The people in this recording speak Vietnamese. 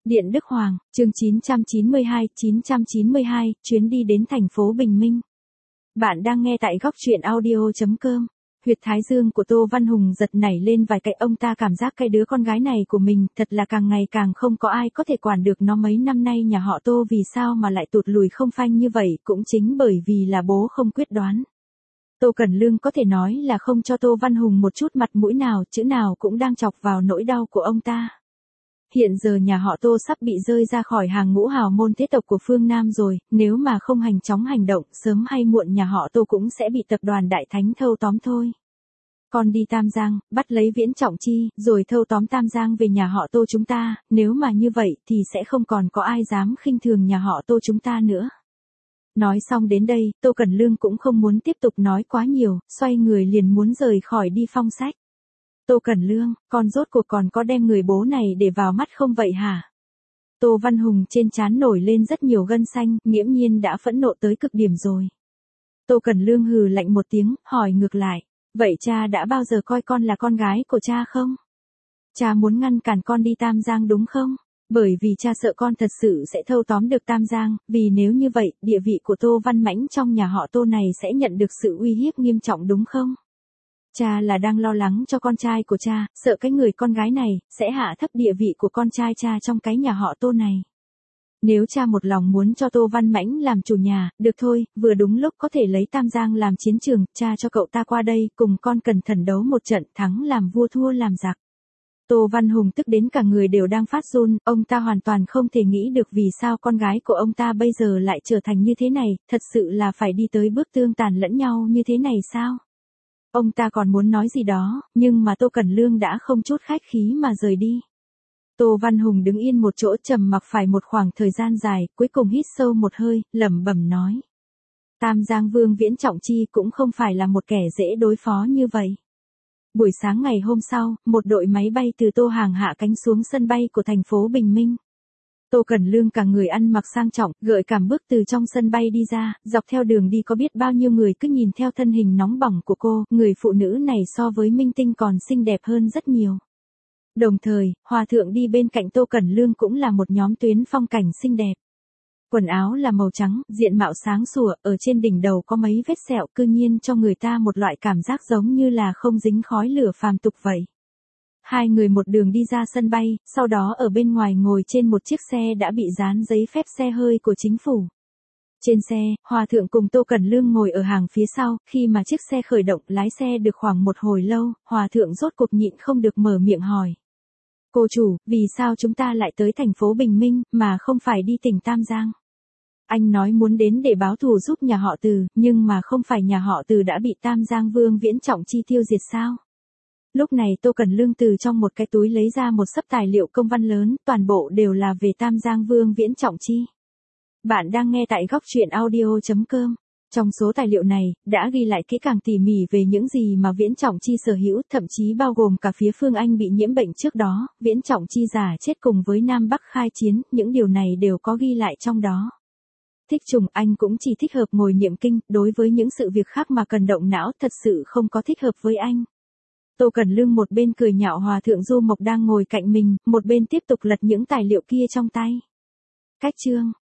Điện Đức Hoàng, chương 992, chuyến đi đến thành phố Bình Minh. Bạn đang nghe tại góc truyện audio.com. Huyệt thái dương của Tô Văn Hùng giật nảy lên vài cái, ông ta cảm giác cái đứa con gái này của mình thật là càng ngày càng không có ai có thể quản được nó. Mấy năm nay nhà họ Tô vì sao mà lại tụt lùi không phanh như vậy, cũng chính bởi vì là bố không quyết đoán. Tô Cẩn Lương có thể nói là không cho Tô Văn Hùng một chút mặt mũi nào, chữ nào cũng đang chọc vào nỗi đau của ông ta. Hiện giờ nhà họ Tô sắp bị rơi ra khỏi hàng ngũ hào môn thế tộc của phương Nam rồi, nếu mà không hành chóng hành động, sớm hay muộn nhà họ Tô cũng sẽ bị tập đoàn Đại Thánh thâu tóm thôi. Con đi Tam Giang, bắt lấy Viễn Trọng Chi, rồi thâu tóm Tam Giang về nhà họ Tô chúng ta, nếu mà như vậy thì sẽ không còn có ai dám khinh thường nhà họ Tô chúng ta nữa. Nói xong đến đây, Tô Cẩn Lương cũng không muốn tiếp tục nói quá nhiều, xoay người liền muốn rời khỏi đi phong sách. Tô Cẩn Lương, con rốt cuộc còn có đem người bố này để vào mắt không vậy hả? Tô Văn Hùng trên trán nổi lên rất nhiều gân xanh, nghiễm nhiên đã phẫn nộ tới cực điểm rồi. Tô Cẩn Lương hừ lạnh một tiếng, hỏi ngược lại, vậy cha đã bao giờ coi con là con gái của cha không? Cha muốn ngăn cản con đi Tam Giang đúng không? Bởi vì cha sợ con thật sự sẽ thâu tóm được Tam Giang, vì nếu như vậy, địa vị của Tô Văn Mãnh trong nhà họ Tô này sẽ nhận được sự uy hiếp nghiêm trọng đúng không? Cha là đang lo lắng cho con trai của cha, sợ cái người con gái này sẽ hạ thấp địa vị của con trai cha trong cái nhà họ Tô này. Nếu cha một lòng muốn cho Tô Văn Mãnh làm chủ nhà, được thôi, vừa đúng lúc có thể lấy Tam Giang làm chiến trường, cha cho cậu ta qua đây, cùng con cần thần đấu một trận, thắng làm vua thua làm giặc. Tô Văn Hùng tức đến cả người đều đang phát run, ông ta hoàn toàn không thể nghĩ được vì sao con gái của ông ta bây giờ lại trở thành như thế này, thật sự là phải đi tới bước tương tàn lẫn nhau như thế này sao? Ông ta còn muốn nói gì đó, nhưng mà Tô Cẩn Lương đã không chút khách khí mà rời đi. Tô Văn Hùng đứng yên một chỗ trầm mặc phải một khoảng thời gian dài, cuối cùng hít sâu một hơi, lẩm bẩm nói. Tam Giang Vương Viễn Trọng Chi cũng không phải là một kẻ dễ đối phó như vậy. Buổi sáng ngày hôm sau, một đội máy bay từ Tô Hàng hạ cánh xuống sân bay của thành phố Bình Minh. Tô Cẩn Lương cả người ăn mặc sang trọng, gợi cảm bước từ trong sân bay đi ra, dọc theo đường đi có biết bao nhiêu người cứ nhìn theo thân hình nóng bỏng của cô, người phụ nữ này so với minh tinh còn xinh đẹp hơn rất nhiều. Đồng thời, hòa thượng đi bên cạnh Tô Cẩn Lương cũng là một nhóm tuyến phong cảnh xinh đẹp. Quần áo là màu trắng, diện mạo sáng sủa, ở trên đỉnh đầu có mấy vết sẹo, cư nhiên cho người ta một loại cảm giác giống như là không dính khói lửa phàm tục vậy. Hai người một đường đi ra sân bay, sau đó ở bên ngoài ngồi trên một chiếc xe đã bị dán giấy phép xe hơi của chính phủ. Trên xe, hòa thượng cùng Tô Cẩn Lương ngồi ở hàng phía sau, khi mà chiếc xe khởi động lái xe được khoảng một hồi lâu, hòa thượng rốt cuộc nhịn không được mở miệng hỏi. Cô chủ, vì sao chúng ta lại tới thành phố Bình Minh, mà không phải đi tỉnh Tam Giang? Anh nói muốn đến để báo thù giúp nhà họ Từ, nhưng mà không phải nhà họ Từ đã bị Tam Giang Vương Viễn Trọng Chi tiêu diệt sao? Lúc này Tô Cẩn Lương từ trong một cái túi lấy ra một xấp tài liệu công văn lớn, toàn bộ đều là về Tam Giang Vương Viễn Trọng Chi. Bạn đang nghe tại góc truyện audio.com. Trong số tài liệu này, đã ghi lại kỹ càng tỉ mỉ về những gì mà Viễn Trọng Chi sở hữu, thậm chí bao gồm cả phía Phương Anh bị nhiễm bệnh trước đó, Viễn Trọng Chi giả chết cùng với Nam Bắc khai chiến, những điều này đều có ghi lại trong đó. Thích Trùng anh cũng chỉ thích hợp ngồi niệm kinh, đối với những sự việc khác mà cần động não thật sự không có thích hợp với anh. Tô Cẩn Lương một bên cười nhạo hòa thượng Du Mộc đang ngồi cạnh mình, một bên tiếp tục lật những tài liệu kia trong tay. Cách chương,